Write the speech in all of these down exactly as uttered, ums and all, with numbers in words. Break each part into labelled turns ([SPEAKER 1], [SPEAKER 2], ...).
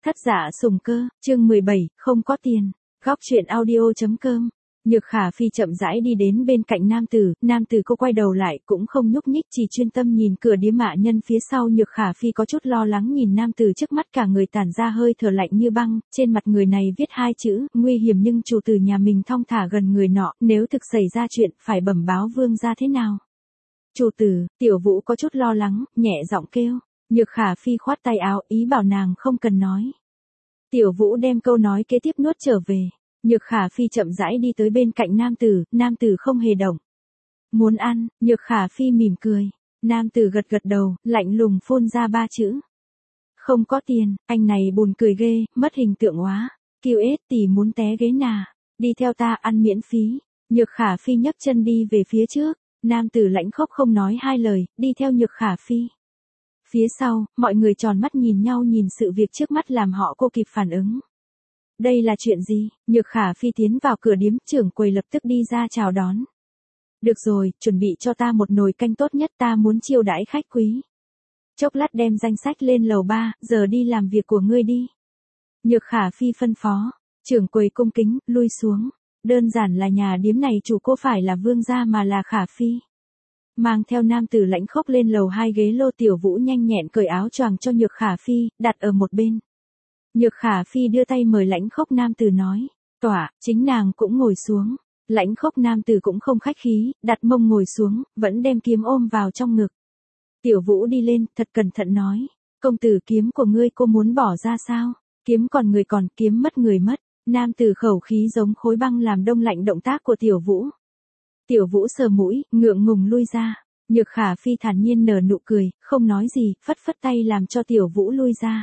[SPEAKER 1] Thất Dạ Sùng Cơ, chương mười bảy, không có tiền. Góc truyện audio.com. Nhược Khả Phi chậm rãi đi đến bên cạnh nam tử, nam tử cô quay đầu lại cũng không nhúc nhích, chỉ chuyên tâm nhìn cửa điếm mạ nhân phía sau. Nhược Khả Phi có chút lo lắng nhìn nam tử trước mắt, cả người tản ra hơi thở lạnh như băng, trên mặt người này viết hai chữ, nguy hiểm, nhưng chủ tử nhà mình thong thả gần người nọ, nếu thực xảy ra chuyện, phải bẩm báo vương gia thế nào? Chủ tử, Tiểu Vũ có chút lo lắng, nhẹ giọng kêu. Nhược Khả Phi khoát tay áo, ý bảo nàng không cần nói. Tiểu Vũ đem câu nói kế tiếp nuốt trở về. Nhược Khả Phi chậm rãi đi tới bên cạnh nam tử, nam tử không hề động. Muốn ăn, Nhược Khả Phi mỉm cười. Nam tử gật gật đầu, lạnh lùng phun ra ba chữ. Không có tiền, anh này buồn cười ghê, mất hình tượng quá. Kiều ết tỷ muốn té ghế nà, đi theo ta ăn miễn phí. Nhược Khả Phi nhấc chân đi về phía trước, nam tử lãnh khốc không nói hai lời, đi theo Nhược Khả Phi. Phía sau, mọi người tròn mắt nhìn nhau, nhìn sự việc trước mắt làm họ cô kịp phản ứng. Đây là chuyện gì? Nhược Khả Phi tiến vào cửa điếm, trưởng quầy lập tức đi ra chào đón. Được rồi, chuẩn bị cho ta một nồi canh tốt nhất, ta muốn chiêu đãi khách quý. Chốc lát đem danh sách lên lầu ba, giờ đi làm việc của ngươi đi. Nhược Khả Phi phân phó, trưởng quầy cung kính, lui xuống. Đơn giản là nhà điếm này chủ cô phải là vương gia mà là Khả Phi. Mang theo nam tử lãnh khốc lên lầu hai, ghế lô. Tiểu Vũ nhanh nhẹn cởi áo choàng cho Nhược Khả Phi, đặt ở một bên. Nhược Khả Phi đưa tay mời lãnh khốc nam tử nói, tỏa, chính nàng cũng ngồi xuống. Lãnh khốc nam tử cũng không khách khí, đặt mông ngồi xuống, vẫn đem kiếm ôm vào trong ngực. Tiểu Vũ đi lên, thật cẩn thận nói, công tử, kiếm của ngươi cô muốn bỏ ra sao? Kiếm còn người còn, kiếm mất người mất. Nam tử khẩu khí giống khối băng làm đông lạnh động tác của Tiểu Vũ. Tiểu Vũ sờ mũi, ngượng ngùng lui ra. Nhược Khả Phi thản nhiên nở nụ cười, không nói gì, phất phất tay làm cho Tiểu Vũ lui ra.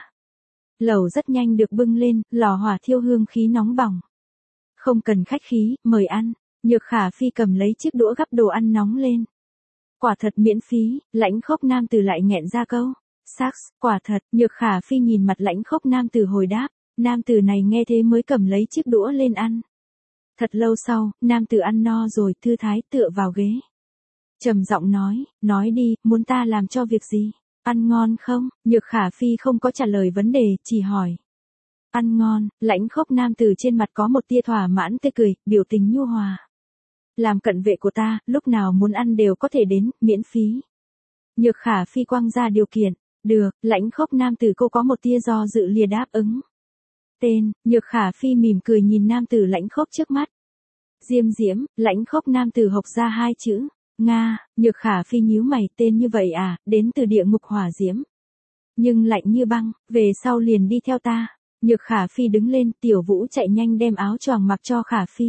[SPEAKER 1] Lẩu rất nhanh được bưng lên, lò hỏa thiêu hương khí nóng bỏng. Không cần khách khí, mời ăn. Nhược Khả Phi cầm lấy chiếc đũa gắp đồ ăn nóng lên. Quả thật miễn phí, lãnh khốc nam tử lại nghẹn ra câu. Sax, quả thật. Nhược Khả Phi nhìn mặt lãnh khốc nam tử hồi đáp. Nam tử này nghe thế mới cầm lấy chiếc đũa lên ăn. Thật lâu sau, nam tử ăn no rồi, thư thái tựa vào ghế. Trầm giọng nói, nói đi, muốn ta làm cho việc gì? Ăn ngon không? Nhược Khả Phi không có trả lời vấn đề, chỉ hỏi. Ăn ngon. Lãnh khốc nam tử trên mặt có một tia thỏa mãn tươi cười, biểu tình nhu hòa. Làm cận vệ của ta, lúc nào muốn ăn đều có thể đến, miễn phí. Nhược Khả Phi quăng ra điều kiện. Được. Lãnh khốc nam tử cô có một tia do dự lìa đáp ứng. Tên. Nhược Khả Phi mỉm cười nhìn nam tử lãnh khốc trước mắt. Diêm Diễm. Lãnh khốc nam tử hộc ra hai chữ. Nga. Nhược Khả Phi nhíu mày, tên như vậy à, đến từ địa ngục hỏa diễm. Nhưng lạnh như băng, về sau liền đi theo ta. Nhược Khả Phi đứng lên, Tiểu Vũ chạy nhanh đem áo choàng mặc cho Khả Phi.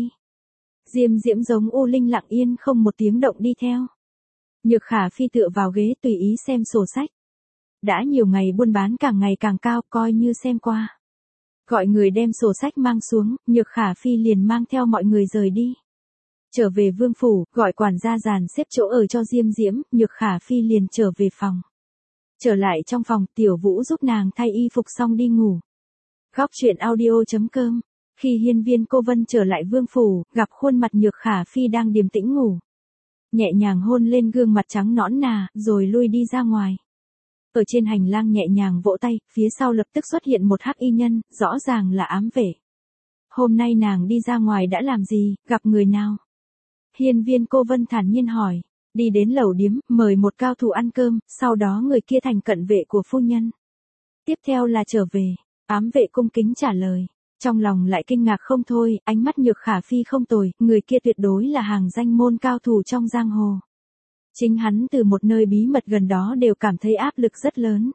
[SPEAKER 1] Diêm Diễm giống u linh lặng yên không một tiếng động đi theo. Nhược Khả Phi tựa vào ghế tùy ý xem sổ sách. Đã nhiều ngày buôn bán càng ngày càng cao, coi như xem qua. Gọi người đem sổ sách mang xuống, Nhược Khả Phi liền mang theo mọi người rời đi. Trở về vương phủ, gọi quản gia dàn xếp chỗ ở cho Diêm Diễm, Nhược Khả Phi liền trở về phòng. Trở lại trong phòng, Tiểu Vũ giúp nàng thay y phục xong đi ngủ. Góc truyện audio.com. Khi hiên viên cô Vân trở lại vương phủ, gặp khuôn mặt Nhược Khả Phi đang điềm tĩnh ngủ. Nhẹ nhàng hôn lên gương mặt trắng nõn nà, rồi lui đi ra ngoài. Ở trên hành lang nhẹ nhàng vỗ tay, phía sau lập tức xuất hiện một hắc y nhân, rõ ràng là ám vệ. Hôm nay nàng đi ra ngoài đã làm gì, gặp người nào? Hiên viên cô Vân thản nhiên hỏi. Đi đến lẩu điếm, mời một cao thủ ăn cơm, sau đó người kia thành cận vệ của phu nhân. Tiếp theo là trở về. Ám vệ cung kính trả lời. Trong lòng lại kinh ngạc không thôi, ánh mắt Nhược Khả Phi không tồi, người kia tuyệt đối là hàng danh môn cao thủ trong giang hồ. Chính hắn từ một nơi bí mật gần đó đều cảm thấy áp lực rất lớn.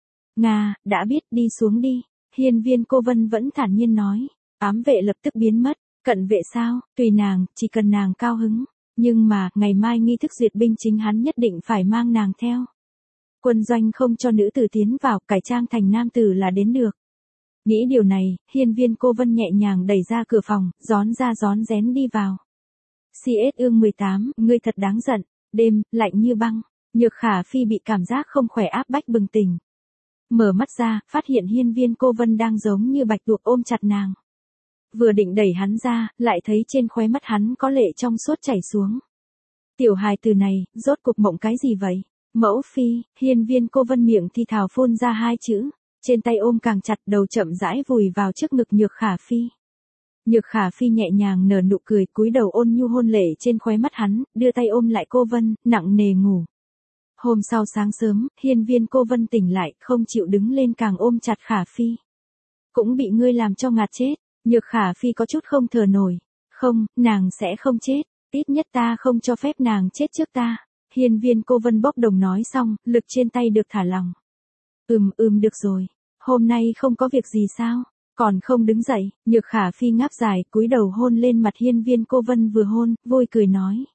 [SPEAKER 1] Nga, đã biết, đi xuống đi. Hiên viên cô Vân vẫn thản nhiên nói. Ám vệ lập tức biến mất. Cận vệ sao, tùy nàng, chỉ cần nàng cao hứng. Nhưng mà, ngày mai nghi thức duyệt binh chính hắn nhất định phải mang nàng theo. Quân doanh không cho nữ tử tiến vào, cải trang thành nam tử là đến được. Nghĩ điều này, hiên viên cô Vân nhẹ nhàng đẩy ra cửa phòng, gión ra gión rén đi vào. xê ét ương mười tám, ngươi thật đáng giận. Đêm, lạnh như băng. Nhược Khả Phi bị cảm giác không khỏe áp bách bừng tỉnh. Mở mắt ra, phát hiện hiên viên cô Vân đang giống như bạch tuộc ôm chặt nàng. Vừa định đẩy hắn ra, lại thấy trên khóe mắt hắn có lệ trong suốt chảy xuống. Tiểu hài từ này, rốt cục mộng cái gì vậy? Mẫu phi, hiên viên cô Vân miệng thì thào phun ra hai chữ. Trên tay ôm càng chặt, đầu chậm rãi vùi vào trước ngực Nhược Khả Phi. Nhược Khả Phi nhẹ nhàng nở nụ cười, cúi đầu ôn nhu hôn lệ trên khóe mắt hắn, đưa tay ôm lại cô Vân, nặng nề ngủ. Hôm sau sáng sớm, hiên viên cô Vân tỉnh lại, không chịu đứng lên càng ôm chặt Khả Phi. Cũng bị ngươi làm cho ngạt chết. Nhược Khả Phi có chút không thở nổi. Không, nàng sẽ không chết. Ít nhất ta không cho phép nàng chết trước ta. Hiên viên cô Vân bốc đồng nói xong, lực trên tay được thả lỏng. Ừm ừm được rồi. Hôm nay không có việc gì sao? Còn không đứng dậy. Nhược Khả Phi ngáp dài, cúi đầu hôn lên mặt hiên viên cô Vân vừa hôn, vui cười nói.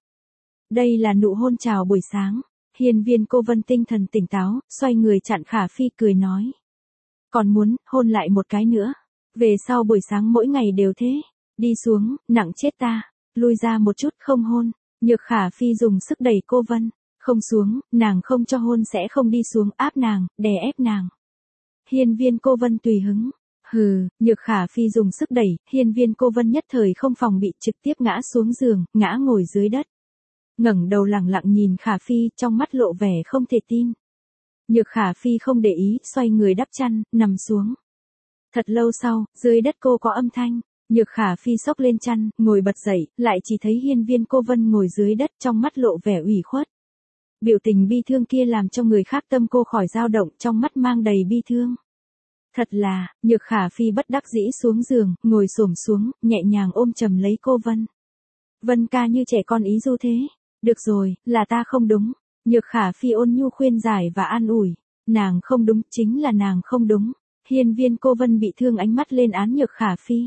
[SPEAKER 1] Đây là nụ hôn chào buổi sáng. Hiên viên cô Vân tinh thần tỉnh táo, xoay người chặn Khả Phi cười nói. Còn muốn, hôn lại một cái nữa. Về sau buổi sáng mỗi ngày đều thế. Đi xuống, nặng chết ta. Lui ra một chút, không hôn. Nhược Khả Phi dùng sức đẩy cô Vân. Không xuống, nàng không cho hôn sẽ không đi xuống, áp nàng, đè ép nàng. Hiên viên cô Vân tùy hứng. Hừ, Nhược Khả Phi dùng sức đẩy, hiên viên cô Vân nhất thời không phòng bị, trực tiếp ngã xuống giường, ngã ngồi dưới đất. Ngẩng đầu lẳng lặng nhìn Khả Phi, trong mắt lộ vẻ không thể tin. Nhược Khả Phi không để ý, xoay người đắp chăn, nằm xuống. Thật lâu sau, dưới đất cô có âm thanh. Nhược Khả Phi xốc lên chăn, ngồi bật dậy, lại chỉ thấy hiên viên cô Vân ngồi dưới đất, trong mắt lộ vẻ ủy khuất. Biểu tình bi thương kia làm cho người khác tâm cô khỏi dao động, trong mắt mang đầy bi thương. Thật là, Nhược Khả Phi bất đắc dĩ xuống giường, ngồi xổm xuống, nhẹ nhàng ôm chầm lấy cô Vân. Vân ca như trẻ con ý du thế. Được rồi, là ta không đúng. Nhược Khả Phi ôn nhu khuyên giải và an ủi. Nàng không đúng, chính là nàng không đúng. Hiên viên cô Vân bị thương ánh mắt lên án Nhược Khả Phi.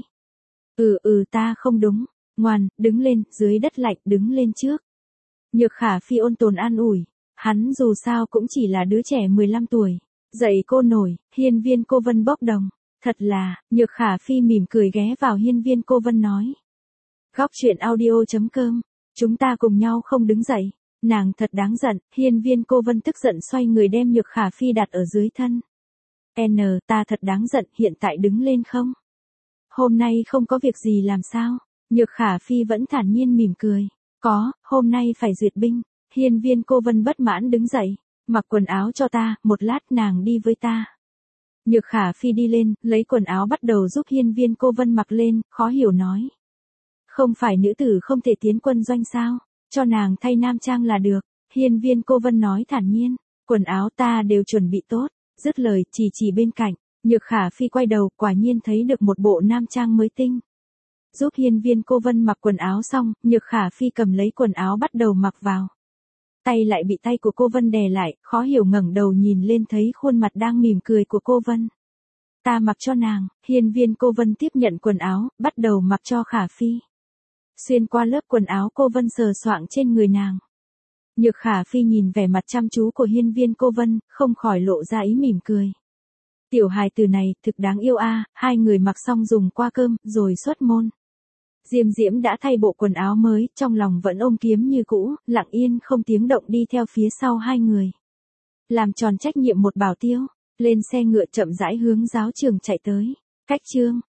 [SPEAKER 1] Ừ ừ ta không đúng. Ngoan, đứng lên, dưới đất lạnh, đứng lên trước. Nhược Khả Phi ôn tồn an ủi. Hắn dù sao cũng chỉ là đứa trẻ mười lăm tuổi. Dậy cô nổi, hiên viên cô Vân bốc đồng. Thật là, Nhược Khả Phi mỉm cười ghé vào hiên viên cô Vân nói. Góc truyện audio chấm com. Chúng ta cùng nhau không đứng dậy. Nàng thật đáng giận, hiên viên cô Vân tức giận xoay người đem Nhược Khả Phi đặt ở dưới thân. N, ta thật đáng giận, hiện tại đứng lên không? Hôm nay không có việc gì làm sao? Nhược Khả Phi vẫn thản nhiên mỉm cười. Có, hôm nay phải duyệt binh. Hiên viên cô Vân bất mãn đứng dậy. Mặc quần áo cho ta, một lát nàng đi với ta. Nhược Khả Phi đi lên, lấy quần áo bắt đầu giúp hiên viên cô Vân mặc lên, khó hiểu nói. Không phải nữ tử không thể tiến quân doanh sao? Cho nàng thay nam trang là được. Hiên viên cô Vân nói thản nhiên. Quần áo ta đều chuẩn bị tốt. Dứt lời, chỉ chỉ bên cạnh. Nhược Khả Phi quay đầu, quả nhiên thấy được một bộ nam trang mới tinh. Giúp hiên viên cô Vân mặc quần áo xong, Nhược Khả Phi cầm lấy quần áo bắt đầu mặc vào. Tay lại bị tay của cô Vân đè lại, khó hiểu ngẩng đầu nhìn lên thấy khuôn mặt đang mỉm cười của cô Vân. Ta mặc cho nàng. Hiên viên cô Vân tiếp nhận quần áo, bắt đầu mặc cho Khả Phi. Xuyên qua lớp quần áo cô Vân sờ soạng trên người nàng. Nhược Khả Phi nhìn vẻ mặt chăm chú của hiên viên cô Vân, không khỏi lộ ra ý mỉm cười. Tiểu hài từ này, thực đáng yêu a. Hai người mặc xong dùng qua cơm, rồi xuất môn. Diêm Diễm đã thay bộ quần áo mới, trong lòng vẫn ôm kiếm như cũ, lặng yên không tiếng động đi theo phía sau hai người. Làm tròn trách nhiệm một bảo tiêu, lên xe ngựa chậm rãi hướng giáo trường chạy tới. Cách chương